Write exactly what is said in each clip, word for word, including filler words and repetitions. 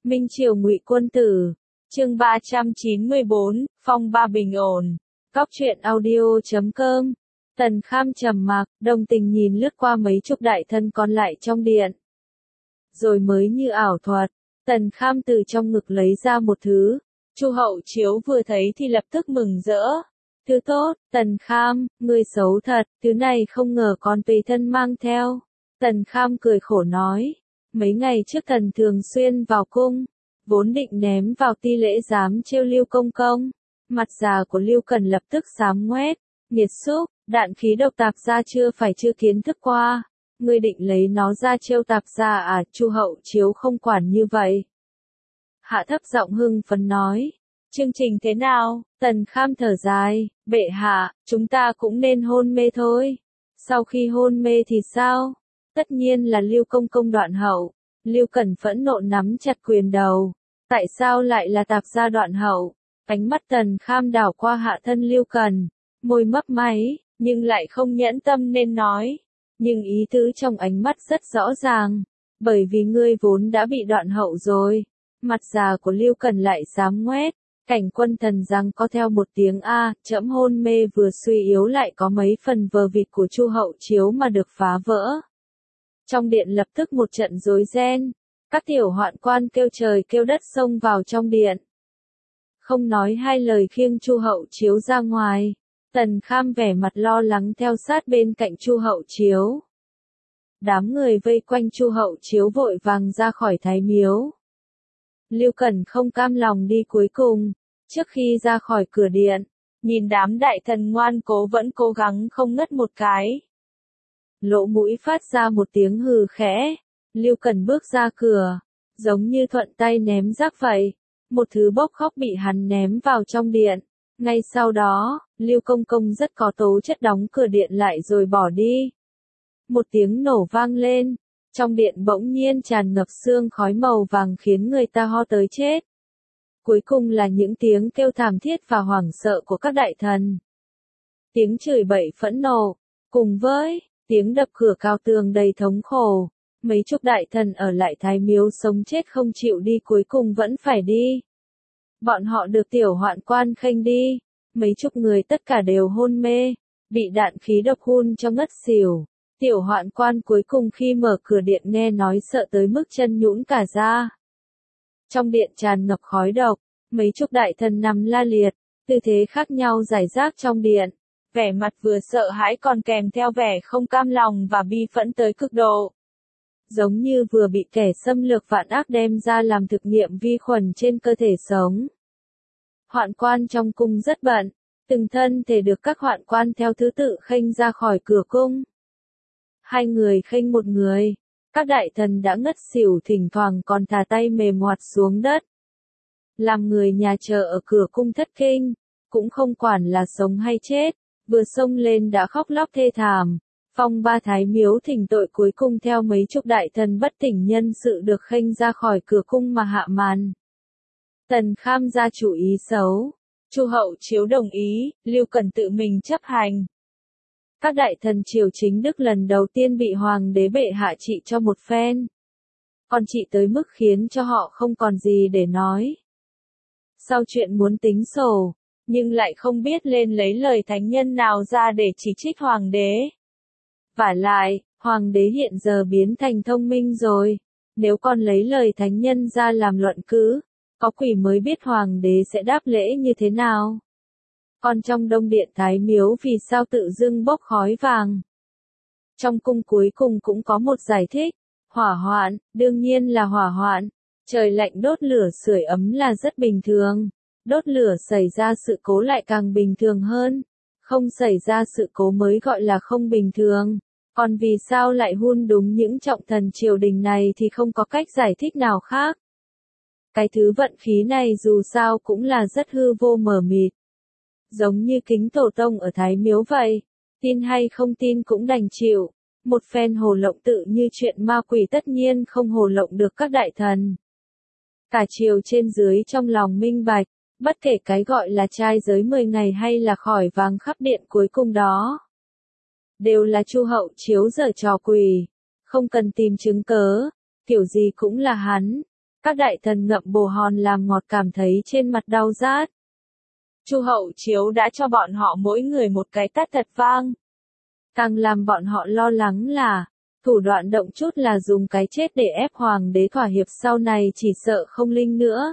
Minh Triều Ngụy Quân Tử, chương ba trăm chín mươi bốn, phong ba bình ổn. Góc truyện audio chấm com. Tần Kham trầm mặc, đồng tình nhìn lướt qua mấy chục đại thân còn lại trong điện. Rồi mới như ảo thuật, Tần Kham từ trong ngực lấy ra một thứ. Chu Hậu Chiếu vừa thấy thì lập tức mừng rỡ. Thứ tốt, Tần Kham, ngươi xấu thật, thứ này không ngờ còn tùy thân mang theo. Tần Kham cười khổ nói, mấy ngày trước thần thường xuyên vào cung, vốn định ném vào ti lễ giám trêu Lưu Công Công. Mặt già của Lưu Cần lập tức xám ngoét, nghiệt xúc, đạn khí độc tạp gia chưa phải chưa kiến thức qua. Ngươi định lấy nó ra trêu tạp gia à? Chu Hậu Chiếu không quản như vậy. Hạ thấp giọng hưng phấn nói, chương trình thế nào? Tần Kham thở dài, bệ hạ, chúng ta cũng nên hôn mê thôi. Sau khi hôn mê thì sao? Tất nhiên là Lưu Công Công đoạn hậu. Lưu Cần phẫn nộ nắm chặt quyền đầu. Tại sao lại là tạp gia đoạn hậu? Ánh mắt Tần Kham đảo qua hạ thân Lưu Cần, môi mấp máy, nhưng lại không nhẫn tâm nên nói. Nhưng ý tứ trong ánh mắt rất rõ ràng, bởi vì ngươi vốn đã bị đoạn hậu rồi. Mặt già của Lưu Cần lại xám ngoét, cảnh quân thần rằng có theo một tiếng A, trẫm hôn mê vừa suy yếu lại có mấy phần vờ vịt của Chu Hậu Chiếu mà được phá vỡ. Trong điện lập tức một trận rối ren, các tiểu hoạn quan kêu trời kêu đất xông vào trong điện. Không nói hai lời khiêng Chu Hậu Chiếu ra ngoài, Tần Kham vẻ mặt lo lắng theo sát bên cạnh Chu Hậu Chiếu. Đám người vây quanh Chu Hậu Chiếu vội vàng ra khỏi Thái Miếu. Lưu Cần không cam lòng đi cuối cùng, trước khi ra khỏi cửa điện, nhìn đám đại thần ngoan cố vẫn cố gắng không ngất một cái. Lỗ mũi phát ra một tiếng hừ khẽ, Lưu Cần bước ra cửa, giống như thuận tay ném rác vậy. Một thứ bốc khóc bị hắn ném vào trong điện. Ngay sau đó, Lưu Công Công rất có tố chất đóng cửa điện lại rồi bỏ đi. Một tiếng nổ vang lên, trong điện bỗng nhiên tràn ngập sương khói màu vàng khiến người ta ho tới chết. Cuối cùng là những tiếng kêu thảm thiết và hoảng sợ của các đại thần. Tiếng chửi bậy phẫn nộ, cùng với tiếng đập cửa cao tường đầy thống khổ. Mấy chục đại thần ở lại Thái Miếu sống chết không chịu đi cuối cùng vẫn phải đi. Bọn họ được tiểu hoạn quan khênh đi, mấy chục người tất cả đều hôn mê, bị đạn khí độc hun cho ngất xỉu. Tiểu hoạn quan cuối cùng khi mở cửa điện nghe nói sợ tới mức chân nhũn cả ra. Trong điện tràn ngập khói độc, mấy chục đại thần nằm la liệt, tư thế khác nhau rải rác trong điện. Vẻ mặt vừa sợ hãi còn kèm theo vẻ không cam lòng và bi phẫn tới cực độ. Giống như vừa bị kẻ xâm lược vạn ác đem ra làm thực nghiệm vi khuẩn trên cơ thể sống. Hoạn quan trong cung rất bận, từng thân thể được các hoạn quan theo thứ tự khênh ra khỏi cửa cung. Hai người khênh một người, các đại thần đã ngất xỉu thỉnh thoảng còn thả tay mềm ngoặt xuống đất. Làm người nhà chờ ở cửa cung thất kinh, cũng không quản là sống hay chết, vừa xông lên đã khóc lóc thê thảm. Phong ba Thái Miếu thỉnh tội cuối cùng theo mấy chục đại thần bất tỉnh nhân sự được khênh ra khỏi cửa cung mà hạ màn. Tần Kham ra chủ ý xấu, Chu Hậu Chiếu đồng ý, Lưu Cần tự mình chấp hành. Các đại thần triều chính Đức lần đầu tiên bị hoàng đế bệ hạ trị cho một phen. Còn trị tới mức khiến cho họ không còn gì để nói. Sau chuyện muốn tính sổ, nhưng lại không biết lên lấy lời thánh nhân nào ra để chỉ trích hoàng đế. Vả lại, hoàng đế hiện giờ biến thành thông minh rồi, nếu còn lấy lời thánh nhân ra làm luận cứ, có quỷ mới biết hoàng đế sẽ đáp lễ như thế nào. Còn trong đông điện Thái Miếu vì sao tự dưng bốc khói vàng? Trong cung cuối cùng cũng có một giải thích, hỏa hoạn, đương nhiên là hỏa hoạn, trời lạnh đốt lửa sưởi ấm là rất bình thường, đốt lửa xảy ra sự cố lại càng bình thường hơn, không xảy ra sự cố mới gọi là không bình thường. Còn vì sao lại hun đúng những trọng thần triều đình này thì không có cách giải thích nào khác. Cái thứ vận khí này dù sao cũng là rất hư vô mờ mịt. Giống như kính tổ tông ở Thái Miếu vậy, tin hay không tin cũng đành chịu. Một phen hồ lộng tự như chuyện ma quỷ tất nhiên không hồ lộng được các đại thần. Cả triều trên dưới trong lòng minh bạch, bất kể cái gọi là trai giới mười ngày hay là khỏi vàng khắp điện cuối cùng đó. Đều là Chu Hậu Chiếu giở trò quỷ, không cần tìm chứng cớ, kiểu gì cũng là hắn. Các đại thần ngậm bồ hòn làm ngọt cảm thấy trên mặt đau rát. Chu Hậu Chiếu đã cho bọn họ mỗi người một cái tát thật vang. Càng làm bọn họ lo lắng là, thủ đoạn động chút là dùng cái chết để ép hoàng đế thỏa hiệp sau này chỉ sợ không linh nữa.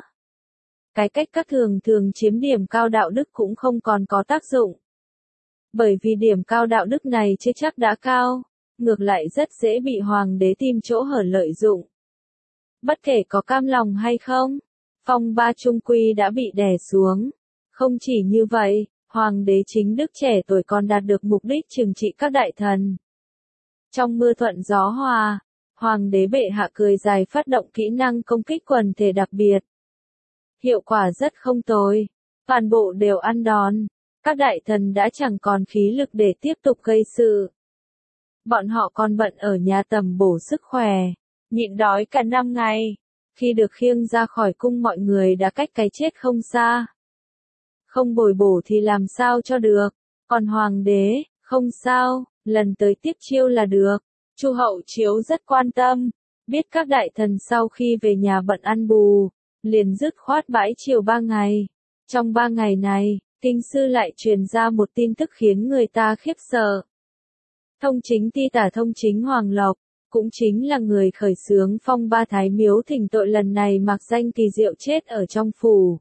Cái cách các thường thường chiếm điểm cao đạo đức cũng không còn có tác dụng. Bởi vì điểm cao đạo đức này chưa chắc đã cao, ngược lại rất dễ bị hoàng đế tìm chỗ hở lợi dụng. Bất kể có cam lòng hay không, phong ba trung quy đã bị đè xuống. Không chỉ như vậy, hoàng đế chính đức trẻ tuổi còn đạt được mục đích trừng trị các đại thần. Trong mưa thuận gió hòa, hoàng đế bệ hạ cười dài phát động kỹ năng công kích quần thể đặc biệt. Hiệu quả rất không tồi, toàn bộ đều ăn đòn, các đại thần đã chẳng còn khí lực để tiếp tục gây sự. Bọn họ còn bận ở nhà tầm bổ sức khỏe, nhịn đói cả năm ngày, khi được khiêng ra khỏi cung mọi người đã cách cái chết không xa. Không bồi bổ thì làm sao cho được, còn hoàng đế, không sao, lần tới tiếp chiêu là được. Chu Hậu Chiếu rất quan tâm, biết các đại thần sau khi về nhà bận ăn bù, liền dứt khoát bãi chiều ba ngày. Trong ba ngày này, kinh sư lại truyền ra một tin tức khiến người ta khiếp sợ. Thông chính ti tả thông chính Hoàng Lộc, cũng chính là người khởi xướng phong ba thái miếu thỉnh tội lần này mặc danh kỳ diệu chết ở trong phủ.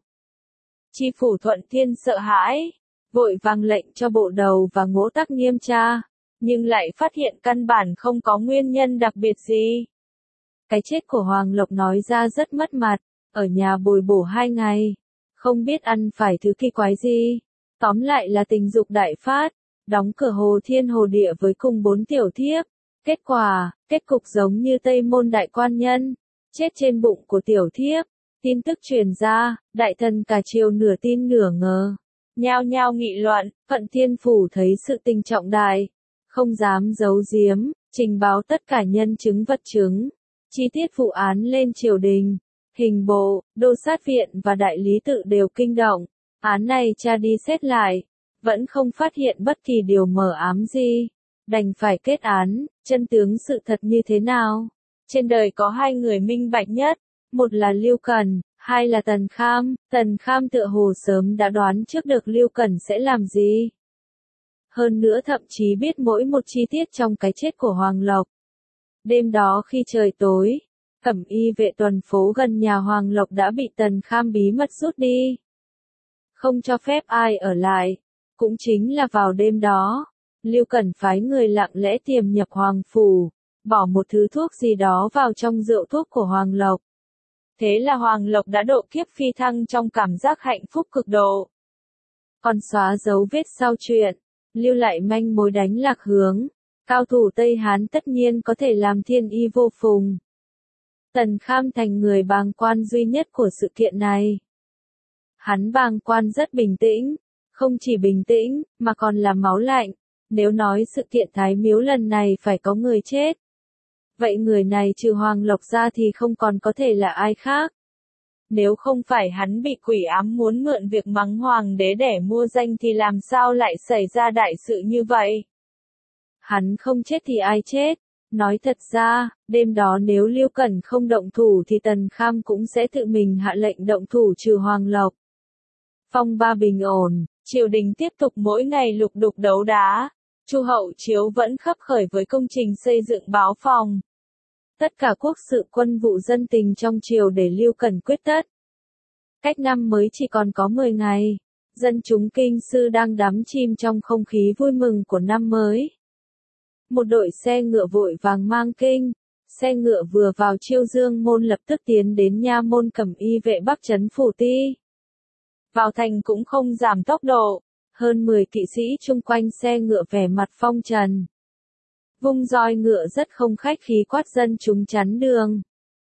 Chi phủ Thuận Thiên sợ hãi, vội vàng lệnh cho bộ đầu và ngỗ tắc nghiêm tra, nhưng lại phát hiện căn bản không có nguyên nhân đặc biệt gì. Cái chết của Hoàng Lộc nói ra rất mất mặt, ở nhà bồi bổ hai ngày, không biết ăn phải thứ kỳ quái gì, tóm lại là tình dục đại phát, đóng cửa hồ thiên hồ địa với cùng bốn tiểu thiếp. Kết quả, kết cục giống như Tây Môn đại quan nhân, chết trên bụng của tiểu thiếp. Tin tức truyền ra, đại thần cả triều nửa tin nửa ngờ, nhao nhao nghị luận. Thuận Thiên phủ thấy sự tình trọng đại, không dám giấu giếm, trình báo tất cả nhân chứng vật chứng, chi tiết vụ án lên triều đình, hình bộ, đô sát viện và đại lý tự đều kinh động. Án này tra đi xét lại, vẫn không phát hiện bất kỳ điều mờ ám gì, đành phải kết án. Chân tướng sự thật như thế nào? Trên đời có hai người minh bạch nhất, một là Lưu Cần, hai là Tần Kham. Tần Kham tựa hồ sớm đã đoán trước được Lưu Cần sẽ làm gì. Hơn nữa thậm chí biết mỗi một chi tiết trong cái chết của Hoàng Lộc. Đêm đó khi trời tối, cẩm y vệ tuần phố gần nhà Hoàng Lộc đã bị Tần Kham bí mật rút đi. Không cho phép ai ở lại. Cũng chính là vào đêm đó, Lưu Cần phái người lặng lẽ tiềm nhập Hoàng phủ, bỏ một thứ thuốc gì đó vào trong rượu thuốc của Hoàng Lộc. Thế là Hoàng Lộc đã độ kiếp phi thăng trong cảm giác hạnh phúc cực độ. Còn xóa dấu vết sau chuyện, lưu lại manh mối đánh lạc hướng, cao thủ Tây Hán tất nhiên có thể làm thiên y vô phùng. Tần Kham thành người bàng quan duy nhất của sự kiện này. Hắn bàng quan rất bình tĩnh, không chỉ bình tĩnh, mà còn là máu lạnh. Nếu nói sự kiện thái miếu lần này phải có người chết, vậy người này trừ Hoàng Lộc ra thì không còn có thể là ai khác. Nếu không phải hắn bị quỷ ám muốn mượn việc mắng hoàng đế để mua danh thì làm sao lại xảy ra đại sự như vậy? Hắn không chết thì ai chết? Nói thật ra, đêm đó nếu Lưu Cẩn không động thủ thì Tần Kham cũng sẽ tự mình hạ lệnh động thủ trừ Hoàng Lộc. Phong ba bình ổn, triều đình tiếp tục mỗi ngày lục đục đấu đá. Chu Hậu Chiếu vẫn khấp khởi với công trình xây dựng báo phòng. Tất cả quốc sự quân vụ dân tình trong triều để Lưu Cẩn quyết tất. Cách năm mới chỉ còn có mười ngày, dân chúng kinh sư đang đắm chìm trong không khí vui mừng của năm mới. Một đội xe ngựa vội vàng mang kinh, xe ngựa vừa vào Chiêu Dương môn lập tức tiến đến nha môn cẩm y vệ Bắc trấn phủ ti. Vào thành cũng không giảm tốc độ, hơn mười kỵ sĩ chung quanh xe ngựa vẻ mặt phong trần. Vung roi ngựa rất không khách khí quát dân chúng chắn đường.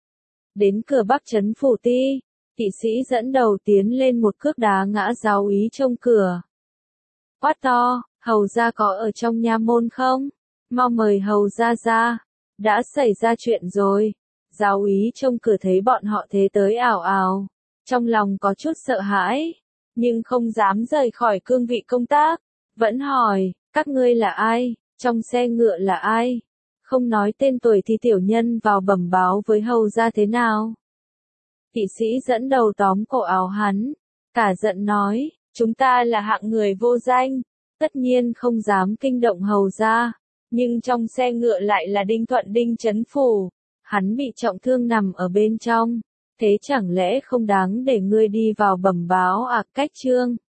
Đến cửa Bắc trấn phủ ti, kỵ sĩ dẫn đầu tiến lên một cước đá ngã giáo úy trông cửa. Quát to, hầu gia có ở trong nha môn không? Mau mời hầu gia ra. Đã xảy ra chuyện rồi. Giáo úy trông cửa thấy bọn họ thế tới ảo ảo, trong lòng có chút sợ hãi, nhưng không dám rời khỏi cương vị công tác, vẫn hỏi, các ngươi là ai, trong xe ngựa là ai? Không nói tên tuổi thì tiểu nhân vào bẩm báo với hầu gia thế nào? Kỵ sĩ dẫn đầu tóm cổ áo hắn, cả giận nói, chúng ta là hạng người vô danh, tất nhiên không dám kinh động hầu gia, nhưng trong xe ngựa lại là Đinh Thuận Đinh trấn phủ, hắn bị trọng thương nằm ở bên trong, thế chẳng lẽ không đáng để ngươi đi vào bẩm báo à? Cách chương